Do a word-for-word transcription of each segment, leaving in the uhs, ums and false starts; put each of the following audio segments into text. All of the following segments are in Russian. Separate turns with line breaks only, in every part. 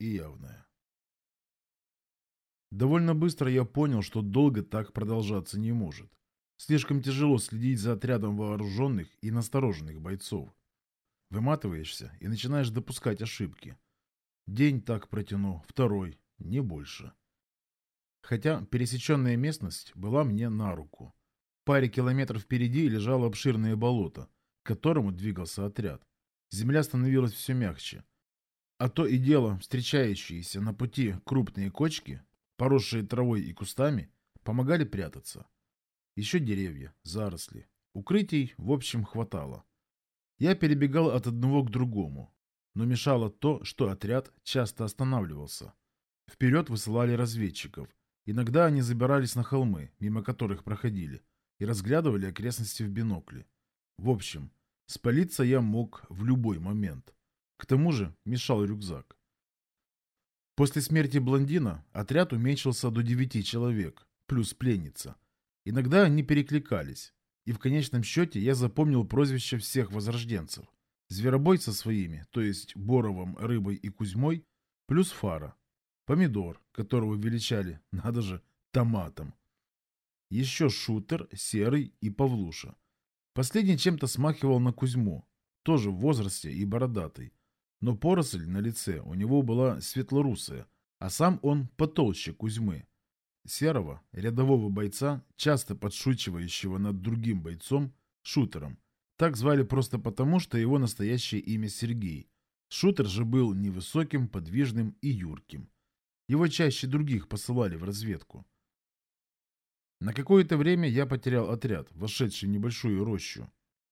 и явное. Довольно быстро я понял, что долго так продолжаться не может. Слишком тяжело следить за отрядом вооруженных и настороженных бойцов. Выматываешься и начинаешь допускать ошибки. День так протяну, второй, не больше. Хотя пересеченная местность была мне на руку. В паре километров впереди лежало обширное болото, к которому двигался отряд. Земля становилась все мягче. А то и дело встречающиеся на пути крупные кочки, поросшие травой и кустами, помогали прятаться. Еще деревья, заросли. Укрытий, в общем, хватало. Я перебегал от одного к другому, но мешало то, что отряд часто останавливался. Вперед высылали разведчиков. Иногда они забирались на холмы, мимо которых проходили, и разглядывали окрестности в бинокле. В общем, спалиться я мог в любой момент. К тому же мешал рюкзак. После смерти блондина отряд уменьшился до девяти человек, плюс пленница. Иногда они перекликались, и в конечном счете я запомнил прозвища всех возрожденцев. Зверобой со своими, то есть Боровым, Рыбой и Кузьмой, плюс Фара. Помидор, которого величали, надо же, томатом. Еще Шутер, Серый и Павлуша. Последний чем-то смахивал на Кузьму, тоже в возрасте и бородатый. Но поросль на лице у него была светлорусая, а сам он потолще Кузьмы. Серого, рядового бойца, часто подшучивающего над другим бойцом, Шутером. Так звали просто потому, что его настоящее имя Сергей. Шутер же был невысоким, подвижным и юрким. Его чаще других посылали в разведку. На какое-то время я потерял отряд, вошедший в небольшую рощу.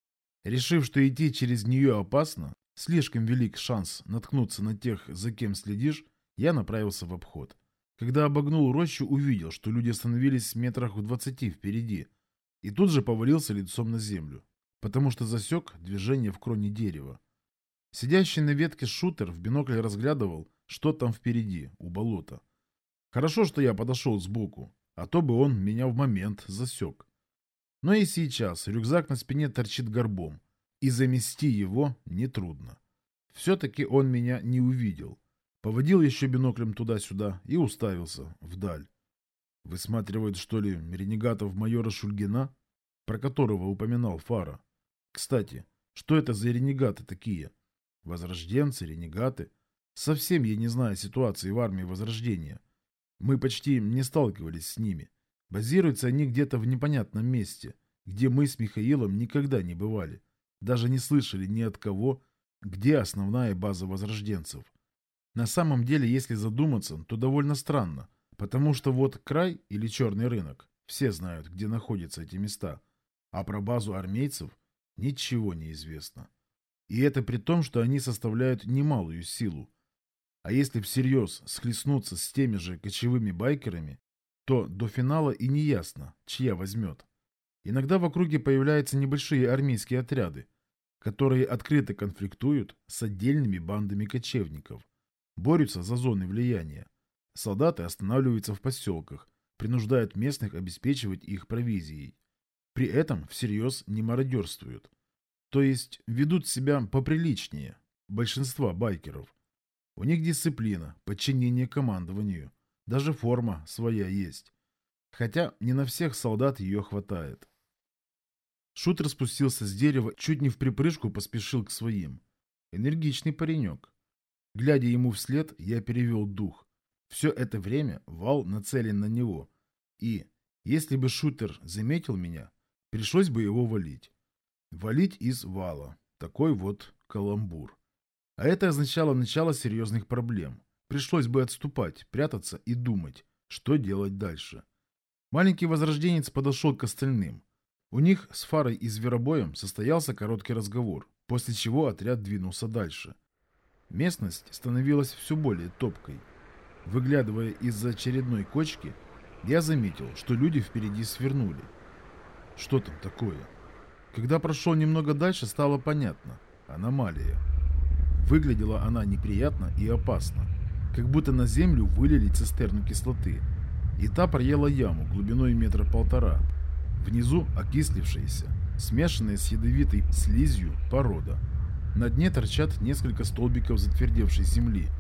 Решив, что идти через нее опасно, слишком велик шанс наткнуться на тех, за кем следишь, я направился в обход. Когда обогнул рощу, увидел, что люди остановились метрах в двадцати впереди, и тут же повалился лицом на землю, потому что засек движение в кроне дерева. Сидящий на ветке Шутер в бинокль разглядывал, что там впереди, у болота. Хорошо, что я подошел сбоку, а то бы он меня в момент засек. Но и сейчас рюкзак на спине торчит горбом, и замести его нетрудно. Все-таки он меня не увидел. Поводил еще биноклем туда-сюда и уставился вдаль. Высматривает, что ли, ренегатов майора Шульгина, про которого упоминал Фара. Кстати, что это за ренегаты такие? Возрожденцы, ренегаты? Совсем я не знаю ситуации в армии Возрождения. Мы почти не сталкивались с ними. Базируются они где-то в непонятном месте, где мы с Михаилом никогда не бывали. Даже не слышали ни от кого, где основная база возрожденцев. На самом деле, если задуматься, то довольно странно, потому что вот край или черный рынок, все знают, где находятся эти места, а про базу армейцев ничего не известно. И это при том, что они составляют немалую силу. А если всерьез схлестнуться с теми же кочевыми байкерами, то до финала и не ясно, чья возьмет. Иногда в округе появляются небольшие армейские отряды, которые открыто конфликтуют с отдельными бандами кочевников, борются за зоны влияния. Солдаты останавливаются в поселках, принуждают местных обеспечивать их провизией. При этом всерьез не мародерствуют. То есть ведут себя поприличнее большинства байкеров. У них дисциплина, подчинение командованию. Даже форма своя есть. Хотя не на всех солдат ее хватает. Шутер спустился с дерева, чуть не в припрыжку поспешил к своим. Энергичный паренек. Глядя ему вслед, я перевел дух. Все это время вал нацелен на него. И, если бы Шутер заметил меня, пришлось бы его валить. Валить из вала. Такой вот каламбур. А это означало начало серьезных проблем. Пришлось бы отступать, прятаться и думать, что делать дальше. Маленький возрожденец подошел к остальным. У них с Фарой и Зверобоем состоялся короткий разговор, после чего отряд двинулся дальше. Местность становилась все более топкой. Выглядывая из-за очередной кочки, я заметил, что люди впереди свернули. Что там такое? Когда прошел немного дальше, стало понятно. Аномалия. Выглядела она неприятно и опасно. Как будто на землю вылили цистерну кислоты. И та проела яму глубиной метра полтора. Внизу окислившаяся, смешанная с ядовитой слизью порода. На дне торчат несколько столбиков затвердевшей земли.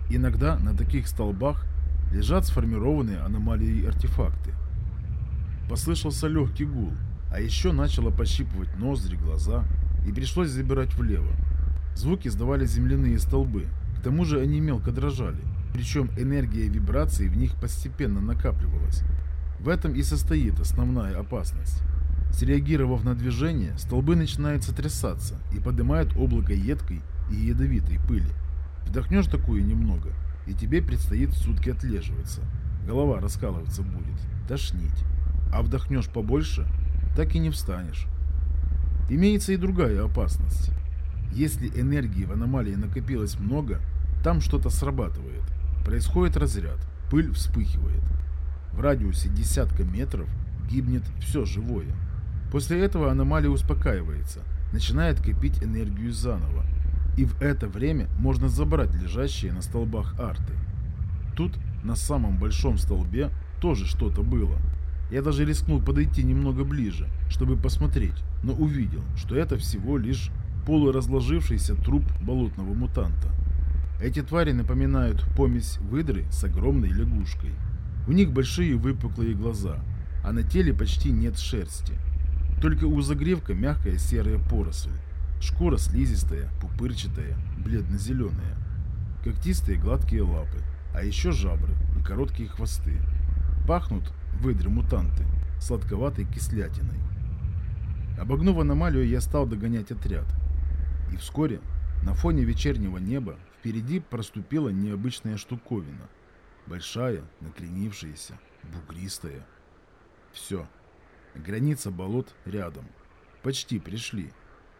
Иногда на таких столбах лежат сформированные аномалией артефакты. Послышался легкий гул, а еще начало пощипывать ноздри, глаза, и пришлось забирать влево. Звуки издавали земляные столбы, к тому же они мелко дрожали, причем энергия вибраций в них постепенно накапливалась. В этом и состоит основная опасность. Среагировав на движение, столбы начинают сотрясаться и поднимают облако едкой и ядовитой пыли. Вдохнешь такую немного, и тебе предстоит сутки отлеживаться. Голова раскалываться будет, тошнить. А вдохнешь побольше, так и не встанешь. Имеется и другая опасность. Если энергии в аномалии накопилось много, там что-то срабатывает. Происходит разряд, пыль вспыхивает. В радиусе десятка метров гибнет все живое. После этого аномалия успокаивается, начинает копить энергию заново. И в это время можно забрать лежащие на столбах арты. Тут, на самом большом столбе, тоже что-то было. Я даже рискнул подойти немного ближе, чтобы посмотреть, но увидел, что это всего лишь полуразложившийся труп болотного мутанта. Эти твари напоминают помесь выдры с огромной лягушкой. У них большие выпуклые глаза, а на теле почти нет шерсти. Только у загревка мягкая серая поросль. Шкура слизистая, пупырчатая, бледно-зеленая. Когтистые гладкие лапы, а еще жабры и короткие хвосты. Пахнут выдры-мутанты сладковатой кислятиной. Обогнув аномалию, я стал догонять отряд. И вскоре на фоне вечернего неба впереди проступила необычная штуковина. Большая, накренившаяся, бугристая. Все. Граница болот рядом. Почти пришли.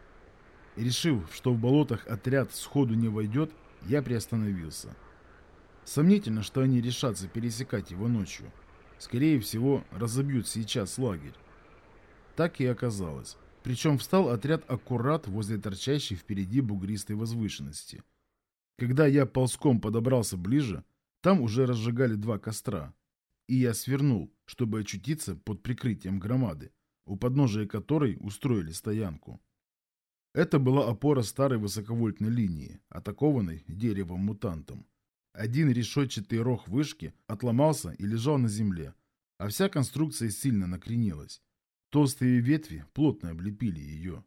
Решив, что в болотах отряд сходу не войдет, я приостановился. Сомнительно, что они решатся пересекать его ночью. Скорее всего, разобьют сейчас лагерь. Так и оказалось. Причем встал отряд аккурат возле торчащей впереди бугристой возвышенности. Когда я ползком подобрался ближе, там уже разжигали два костра. И я свернул, чтобы очутиться под прикрытием громады, у подножия которой устроили стоянку. Это была опора старой высоковольтной линии, атакованной деревом-мутантом. Один решетчатый рог вышки отломался и лежал на земле, а вся конструкция сильно накренилась. Толстые ветви плотно облепили ее.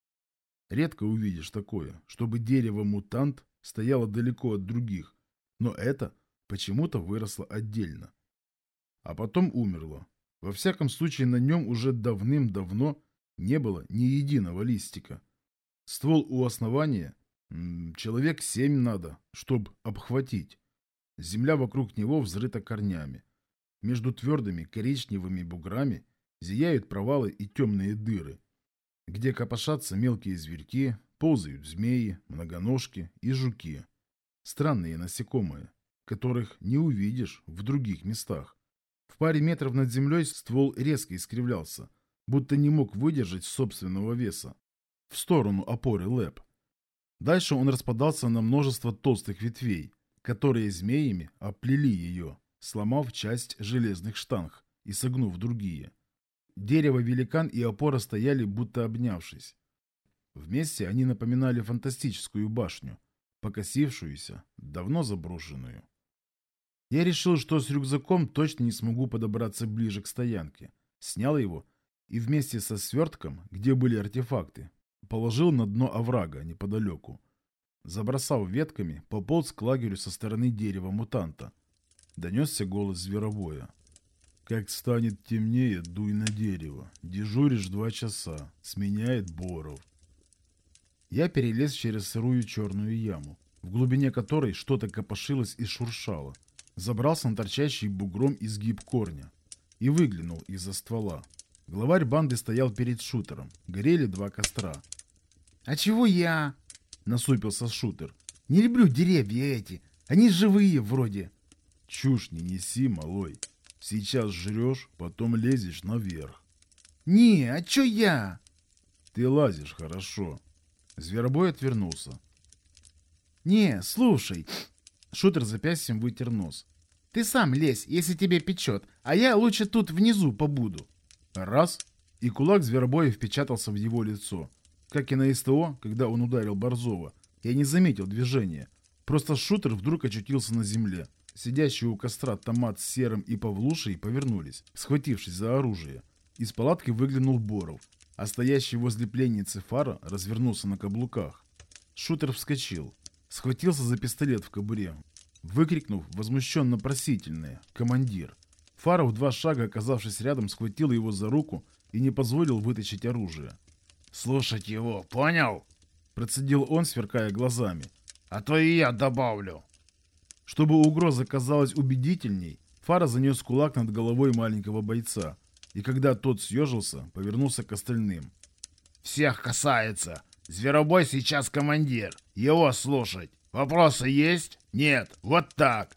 Редко увидишь такое, чтобы дерево-мутант стояло далеко от других, но это почему-то выросло отдельно. А потом умерло. Во всяком случае, на нем уже давным-давно не было ни единого листика. Ствол у основания м, человек семь надо, чтобы обхватить. Земля вокруг него взрыта корнями. Между твердыми коричневыми буграми зияют провалы и темные дыры, где копошатся мелкие зверьки, ползают змеи, многоножки и жуки. Странные насекомые, которых не увидишь в других местах. В паре метров над землей ствол резко искривлялся, будто не мог выдержать собственного веса, в сторону опоры лэп. Дальше он распадался на множество толстых ветвей, которые змеями оплели ее, сломав часть железных штанг и согнув другие. Дерево-великан и опора стояли, будто обнявшись. Вместе они напоминали фантастическую башню, покосившуюся, давно заброшенную. Я решил, что с рюкзаком точно не смогу подобраться ближе к стоянке. Снял его и вместе со свертком, где были артефакты, положил на дно оврага неподалеку. Забросав ветками, пополз к лагерю со стороны дерева-мутанта. Донесся голос зверобоя. «Как станет темнее, дуй на дерево. Дежуришь два часа. Сменяет Боров». Я перелез через сырую черную яму, в глубине которой что-то копошилось и шуршало. Забрался на торчащий бугром изгиб корня и выглянул из-за ствола. Главарь банды стоял перед шутером. Горели два костра. «А чего я?» — насупился шутер. «Не люблю деревья эти. Они живые вроде». «Чушь не неси, малой. Сейчас жрешь, потом лезешь наверх». «Не, а чё я?» «Ты лазишь хорошо». Зверобой отвернулся. «Не, слушай». Шутер запястьем вытер нос. «Ты сам лезь, если тебе печет, а я лучше тут внизу побуду». Раз, и кулак зверобоя впечатался в его лицо. Как и на СТО, когда он ударил Борзова, я не заметил движения. Просто шутер вдруг очутился на земле. Сидящие у костра Томат с Серым и Павлушей повернулись, схватившись за оружие. Из палатки выглянул Боров, а стоящий возле пленницы Фара развернулся на каблуках. Шутер вскочил, схватился за пистолет в кобуре, выкрикнув возмущенно-просительное «Командир!». Фара в два шага, оказавшись рядом, схватил его за руку и не позволил вытащить оружие.
«Слушать его, понял?»
Процедил он, сверкая глазами.
«А то и я добавлю».
Чтобы угроза казалась убедительней, Фара занес кулак над головой маленького бойца, и когда тот съежился, повернулся к остальным.
«Всех касается. Зверобой сейчас командир. Его слушать. Вопросы есть? Нет. Вот так».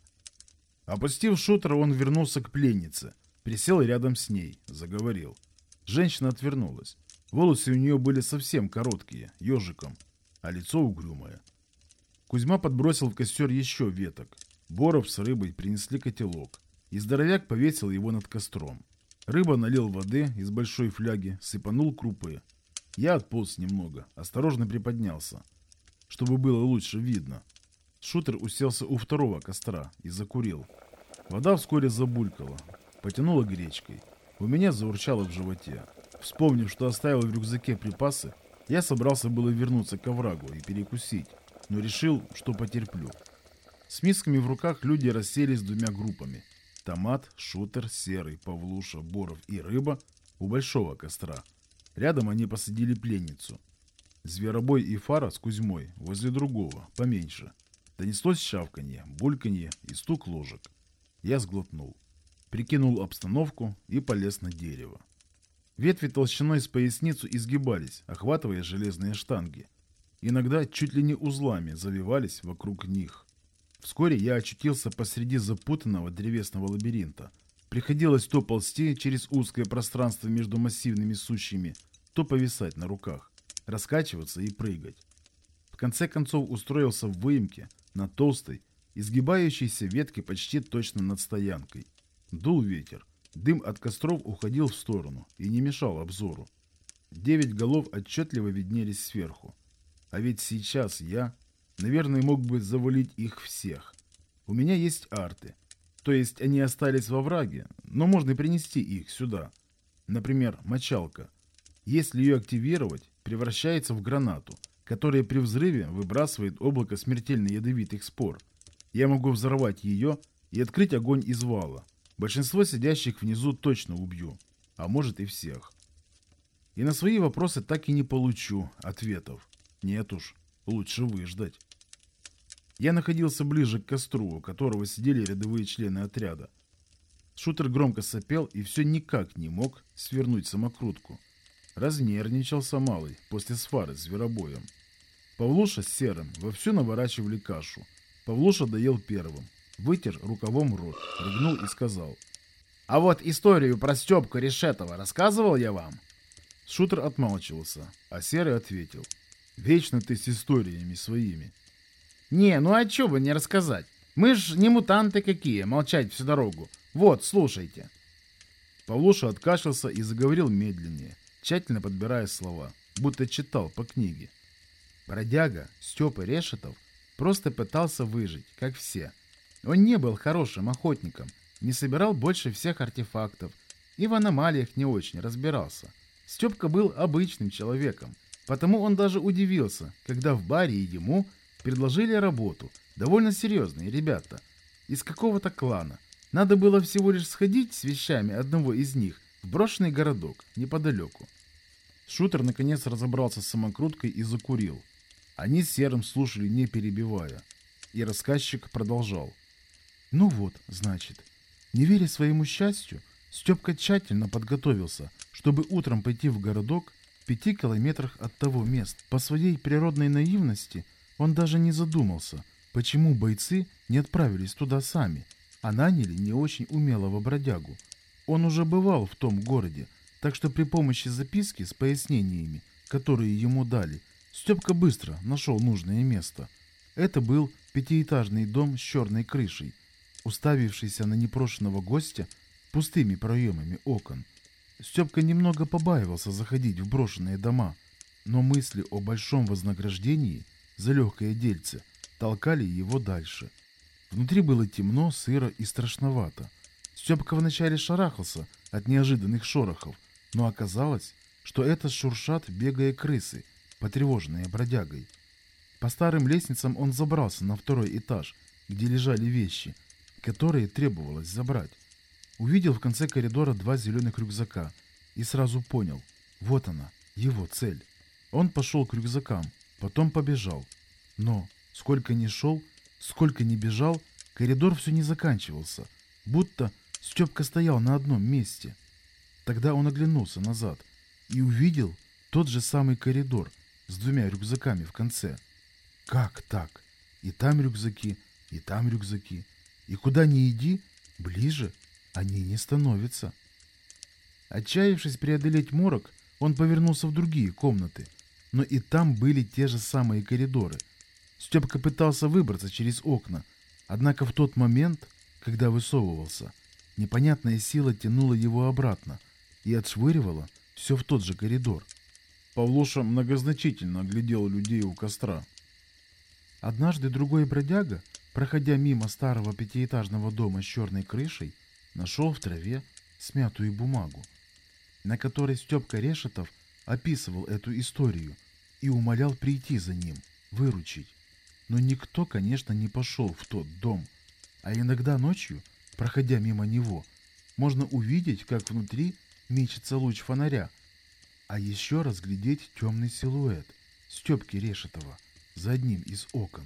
Опустив шутера, он вернулся к пленнице, присел рядом с ней, заговорил. Женщина отвернулась. Волосы у нее были совсем короткие, ежиком, а лицо угрюмое. Кузьма подбросил в костер еще веток. Боров с рыбой принесли котелок, и здоровяк повесил его над костром. Рыба налил воды из большой фляги, сыпанул крупы. Я отполз немного, осторожно приподнялся, чтобы было лучше видно. Шутер уселся у второго костра и закурил. Вода вскоре забулькала, потянула гречкой. У меня заурчало в животе. Вспомнив, что оставил в рюкзаке припасы, я собрался было вернуться к оврагу и перекусить, но решил, что потерплю. С мисками в руках люди расселись двумя группами. Томат, Шутер, Серый, Павлуша, Боров и Рыба у большого костра. Рядом они посадили пленницу. Зверобой и Фара с Кузьмой возле другого, поменьше. Донеслось щавканье, бульканье и стук ложек. Я сглотнул, прикинул обстановку и полез на дерево. Ветви толщиной с поясницу изгибались, охватывая железные штанги. Иногда чуть ли не узлами завивались вокруг них. Вскоре я очутился посреди запутанного древесного лабиринта. Приходилось то ползти через узкое пространство между массивными сучьями, то повисать на руках, раскачиваться и прыгать. В конце концов устроился в выемке на толстой, изгибающейся ветке почти точно над стоянкой. Дул ветер. Дым от костров уходил в сторону и не мешал обзору. Девять голов отчетливо виднелись сверху. А ведь сейчас я, наверное, мог бы завалить их всех. У меня есть арты. То есть они остались во враге, но можно принести их сюда. Например, мочалка. Если ее активировать, превращается в гранату, которая при взрыве выбрасывает облако смертельно ядовитых спор. Я могу взорвать ее и открыть огонь из вала. Большинство сидящих внизу точно убью, а может и всех. И на свои вопросы так и не получу ответов. Нет уж, лучше выждать. Я находился ближе к костру, у которого сидели рядовые члены отряда. Шутер громко сопел и все никак не мог свернуть самокрутку. Разнервничался малый после свары с зверобоем. Павлуша с Серым вовсю наворачивали кашу. Павлуша доел первым, вытер рукавом рот, рыгнул и сказал:
«А вот историю про Степку Решетова рассказывал я вам?»
Шутер отмалчивался, а Серый ответил: «Вечно ты с историями своими».
«Не, ну а чё бы не рассказать? Мы ж не мутанты какие, молчать всю дорогу. Вот, слушайте».
Павлуша откашлялся и заговорил медленнее, тщательно подбирая слова, будто читал по книге.
Бродяга Степа Решетов просто пытался выжить, как все. Он не был хорошим охотником, не собирал больше всех артефактов и в аномалиях не очень разбирался. Степка был обычным человеком, потому он даже удивился, когда в баре ему предложили работу, довольно серьезные ребята, из какого-то клана. Надо было всего лишь сходить с вещами одного из них в брошенный городок неподалеку.
Шутер наконец разобрался с самокруткой и закурил. Они с Серым слушали, не перебивая. И рассказчик продолжал.
Ну вот, значит, не веря своему счастью, Степка тщательно подготовился, чтобы утром пойти в городок в пяти километрах от того места. По своей природной наивности он даже не задумался, почему бойцы не отправились туда сами, а наняли не очень умелого бродягу. Он уже бывал в том городе, так что при помощи записки с пояснениями, которые ему дали, Степка быстро нашел нужное место. Это был пятиэтажный дом с черной крышей, уставившийся на непрошенного гостя пустыми проемами окон. Степка немного побаивался заходить в брошенные дома, но мысли о большом вознаграждении за легкое дельце толкали его дальше. Внутри было темно, сыро и страшновато. Степка вначале шарахался от неожиданных шорохов, но оказалось, что это шуршат, бегая крысы, потревоженные бродягой. По старым лестницам он забрался на второй этаж, где лежали вещи, которые требовалось забрать. Увидел в конце коридора два зеленых рюкзака и сразу понял, вот она, его цель. Он пошел к рюкзакам, потом побежал. Но сколько ни шел, сколько ни бежал, коридор все не заканчивался, будто Степка стоял на одном месте. Тогда он оглянулся назад и увидел тот же самый коридор с двумя рюкзаками в конце. Как так? И там рюкзаки, и там рюкзаки. И куда ни иди, ближе они не становятся. Отчаявшись преодолеть морок, он повернулся в другие комнаты, но и там были те же самые коридоры. Степка пытался выбраться через окна, однако в тот момент, когда высовывался, непонятная сила тянула его обратно и отшвыривала все в тот же коридор.
Павлуша многозначительно оглядел людей у костра.
Однажды другой бродяга, проходя мимо старого пятиэтажного дома с черной крышей, нашел в траве смятую бумагу, на которой Степка Решетов описывал эту историю и умолял прийти за ним, выручить. Но никто, конечно, не пошел в тот дом, а иногда ночью, проходя мимо него, можно увидеть, как внутри мечется луч фонаря, а еще разглядеть темный силуэт Степки Решетова за одним из окон.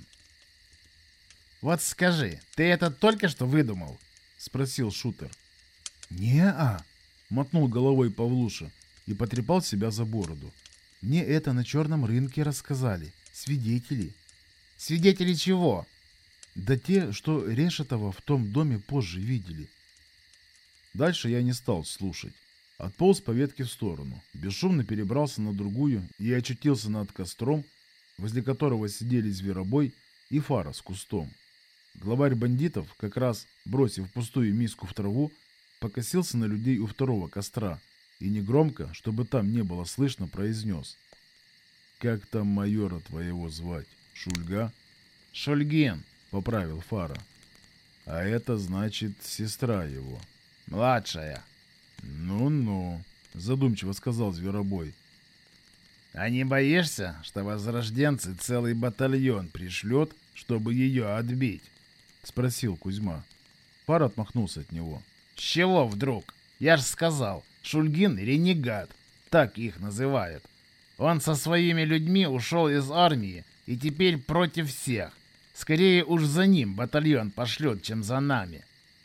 «Вот скажи, ты это только что выдумал?» — спросил шутер.
«Не-а»,
— мотнул головой Павлуша и потрепал себя за бороду.
«Мне это на черном рынке рассказали, свидетели».
«Свидетели чего?»
«Да те, что Решетова в том доме позже видели».
Дальше я не стал слушать. Отполз по ветке в сторону, бесшумно перебрался на другую и очутился над костром, возле которого сидели Зверобой и Фара с кустом. Главарь бандитов, как раз бросив пустую миску в траву, покосился на людей у второго костра и негромко, чтобы там не было слышно, произнес: «Как там майора твоего звать? Шульга?»
«Шульгин», —
поправил Фара. «А это значит сестра его».
«Младшая».
«Ну-ну», — задумчиво сказал Зверобой.
«А не боишься, что возрожденцы целый батальон пришлют, чтобы ее отбить?»
— спросил Кузьма. Фара отмахнулся от него.
«С чего вдруг? Я ж сказал, Шульгин ренегат, так их называют. Он со своими людьми ушел из армии и теперь против всех. Скорее уж за ним батальон пошлет, чем за нами».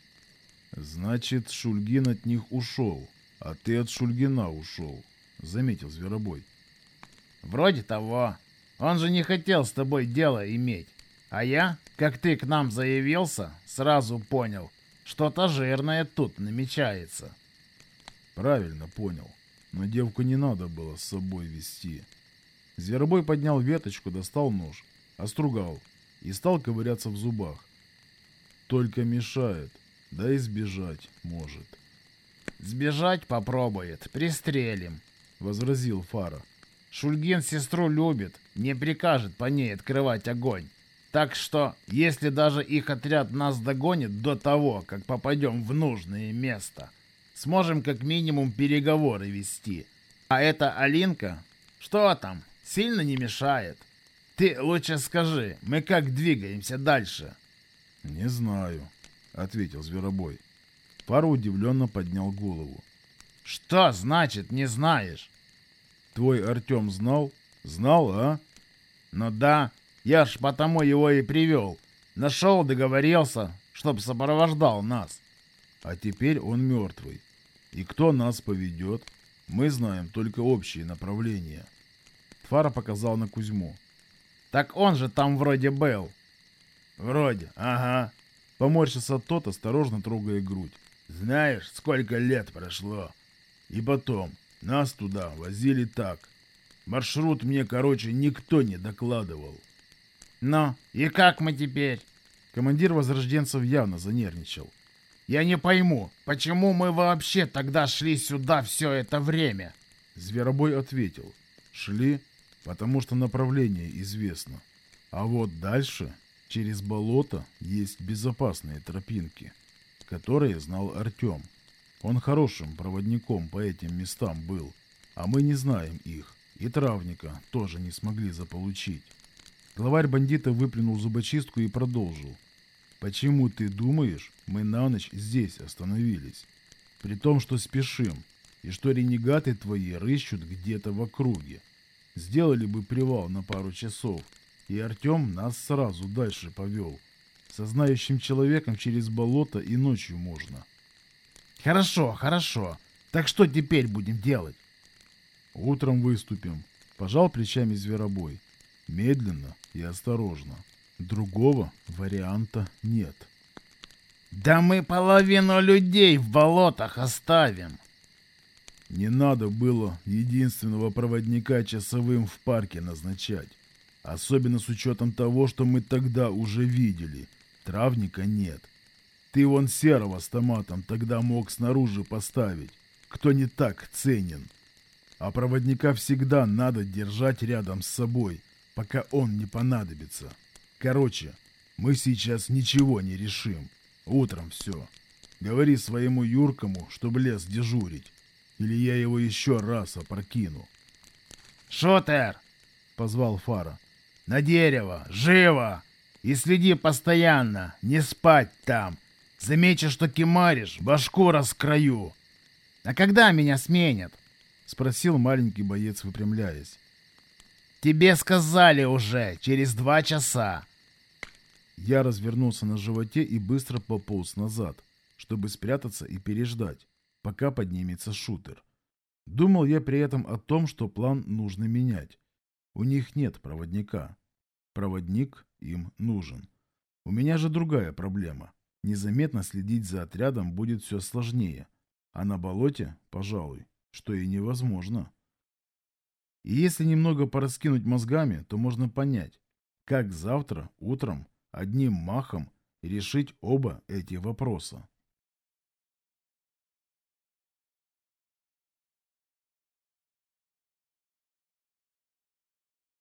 «Значит, Шульгин от них ушел, а ты от Шульгина ушел», — заметил Зверобой.
«Вроде того. Он же не хотел с тобой дело иметь. А я, как ты к нам заявился, сразу понял, что-то жирное тут намечается».
«Правильно понял. Но девку не надо было с собой вести». Зверобой поднял веточку, достал нож, остругал и стал ковыряться в зубах. «Только мешает, да и сбежать может».
«Сбежать попробует, пристрелим», — возразил Фара. «Шульгин сестру любит, не прикажет по ней открывать огонь. Так что, если даже их отряд нас догонит до того, как попадем в нужное место, сможем как минимум переговоры вести. А эта Алинка, что там, сильно не мешает? Ты лучше скажи, мы как двигаемся дальше?»
«Не знаю», — ответил Зверобой. Фара удивленно поднял голову.
«Что значит не знаешь?»
«Твой Артем знал? Знал, а?»
«Ну да, я ж потому его и привел. Нашел, договорился, чтоб сопровождал нас».
«А теперь он мертвый. И кто нас поведет? Мы знаем только общие направления». Фара показал на Кузьму.
«Так он же там вроде был». «Вроде, ага».
Поморщился тот, осторожно трогая грудь.
«Знаешь, сколько лет прошло? И потом, нас туда возили так. Маршрут мне, короче, никто не докладывал». «Ну, и как мы теперь?»
Командир возрожденцев явно занервничал.
«Я не пойму, почему мы вообще тогда шли сюда все это время?»
Зверобой ответил. «Шли, потому что направление известно. А вот дальше Через болото есть безопасные тропинки, которые знал Артем. Он хорошим проводником по этим местам был, а мы не знаем их, и травника тоже не смогли заполучить. Главарь бандита выплюнул зубочистку и продолжил. «Почему ты думаешь, мы на ночь здесь остановились? При том, что спешим, и что ренегаты твои рыщут где-то в округе. Сделали бы привал на пару часов, и Артем нас сразу дальше повел. Со знающим человеком через болото и ночью можно».
«Хорошо, хорошо. Так что теперь будем делать?»
«Утром выступим», — пожал плечами Зверобой. «Медленно и осторожно. Другого варианта нет».
«Да мы половину людей в болотах оставим».
Не надо было единственного проводника часовым в парке назначать. Особенно с учетом того, что мы тогда уже видели. Травника нет. Ты вон серого с томатом тогда мог снаружи поставить, кто не так ценен. А проводника всегда надо держать рядом с собой, пока он не понадобится. Короче, мы сейчас ничего не решим. Утром все. Говори своему Юркому, чтобы лез дежурить. Или я его еще раз опрокину.
«Шутер!» — позвал Фара. «На дерево! Живо! И следи постоянно! Не спать там! Замечу, что кимаришь, башку раскрою!» «А когда меня сменят?» — спросил маленький боец, выпрямляясь. «Тебе сказали уже, через два часа!»
Я развернулся на животе и быстро пополз назад, чтобы спрятаться и переждать, пока поднимется шутер. Думал я при этом о том, что план нужно менять. У них нет проводника. Проводник им нужен. У меня же другая проблема. Незаметно следить за отрядом будет все сложнее. А на болоте, пожалуй, что и невозможно. И если немного пораскинуть мозгами, то можно понять, как завтра утром одним махом решить оба эти вопроса.